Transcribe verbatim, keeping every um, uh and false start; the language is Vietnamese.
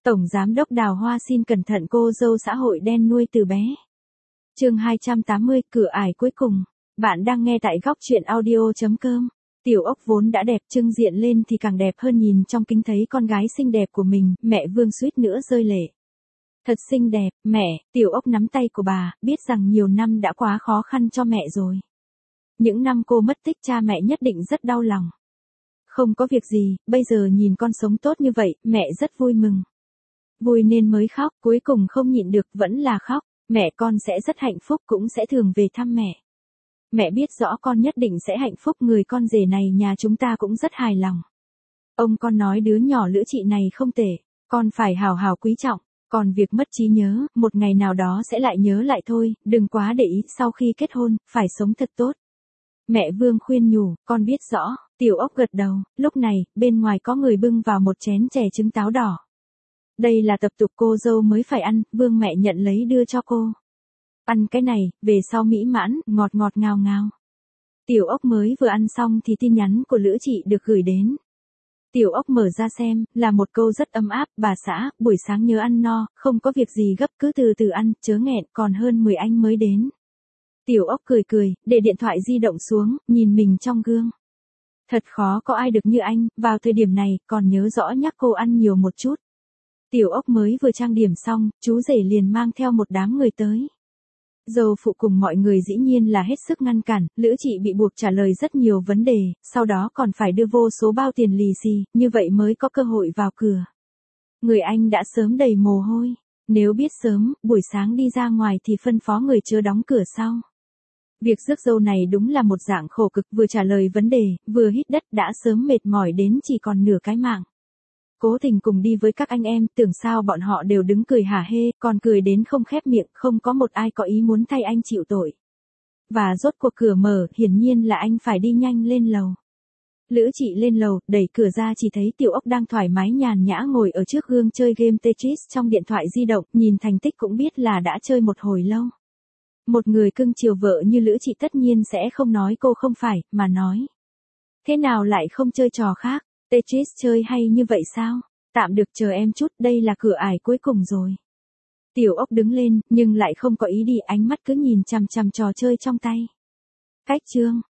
Tổng Giám đốc Đào Hoa xin cẩn thận cô dâu xã hội đen nuôi từ bé. Chương hai trăm tám mươi, cửa ải cuối cùng. Bạn đang nghe tại góc truyện audio chấm com. Tiểu Ốc vốn đã đẹp, trưng diện lên thì càng đẹp hơn, nhìn trong kính thấy con gái xinh đẹp của mình, mẹ Vương suýt nữa rơi lệ. Thật xinh đẹp, mẹ. Tiểu Ốc nắm tay của bà, biết rằng nhiều năm đã quá khó khăn cho mẹ rồi. Những năm cô mất tích cha mẹ nhất định rất đau lòng. Không có việc gì, bây giờ nhìn con sống tốt như vậy, mẹ rất vui mừng. Vui nên mới khóc, cuối cùng không nhịn được, vẫn là khóc. Mẹ con sẽ rất hạnh phúc, cũng sẽ thường về thăm mẹ. Mẹ biết rõ con nhất định sẽ hạnh phúc, người con rể này nhà chúng ta cũng rất hài lòng. Ông con nói đứa nhỏ Lữ Chị này không tệ, con phải hào hào quý trọng. Còn việc mất trí nhớ, một ngày nào đó sẽ lại nhớ lại thôi, đừng quá để ý, sau khi kết hôn, phải sống thật tốt. Mẹ Vương khuyên nhủ, con biết rõ. Tiểu Ốc gật đầu. Lúc này, bên ngoài có người bưng vào một chén chè trứng táo đỏ. Đây là tập tục cô dâu mới phải ăn, Vương mẹ nhận lấy đưa cho cô. Ăn cái này, về sau mỹ mãn, ngọt ngọt ngào ngào. Tiểu Ốc mới vừa ăn xong thì tin nhắn của Lữ Chị được gửi đến. Tiểu Ốc mở ra xem, là một câu rất ấm áp, bà xã, buổi sáng nhớ ăn no, không có việc gì gấp, cứ từ từ ăn, chớ nghẹn, còn hơn mười anh mới đến. Tiểu Ốc cười cười, để điện thoại di động xuống, nhìn mình trong gương. Thật khó có ai được như anh, vào thời điểm này, còn nhớ rõ nhắc cô ăn nhiều một chút. Tiểu Ốc mới vừa trang điểm xong, chú rể liền mang theo một đám người tới. Dâu phụ cùng mọi người dĩ nhiên là hết sức ngăn cản, Lữ Chị bị buộc trả lời rất nhiều vấn đề, sau đó còn phải đưa vô số bao tiền lì xì, như vậy mới có cơ hội vào cửa. Người anh đã sớm đầy mồ hôi, nếu biết sớm, buổi sáng đi ra ngoài thì phân phó người chớ đóng cửa sau. Việc rước dâu này đúng là một dạng khổ cực, vừa trả lời vấn đề, vừa hít đất, đã sớm mệt mỏi đến chỉ còn nửa cái mạng. Cố Tình cùng đi với các anh em, tưởng sao bọn họ đều đứng cười hả hê, còn cười đến không khép miệng, không có một ai có ý muốn thay anh chịu tội. Và rốt cuộc cửa mở, hiển nhiên là anh phải đi nhanh lên lầu. Lữ Chị lên lầu, đẩy cửa ra chỉ thấy Tiểu Ốc đang thoải mái nhàn nhã ngồi ở trước gương chơi game Tetris trong điện thoại di động, nhìn thành tích cũng biết là đã chơi một hồi lâu. Một người cưng chiều vợ như Lữ Chị tất nhiên sẽ không nói cô không phải, mà nói. Thế nào lại không chơi trò khác? Tetris chơi hay như vậy sao? Tạm được, chờ em chút, đây là cửa ải cuối cùng rồi. Tiểu Ốc đứng lên, nhưng lại không có ý đi, ánh mắt cứ nhìn chằm chằm trò chơi trong tay. Cách chương.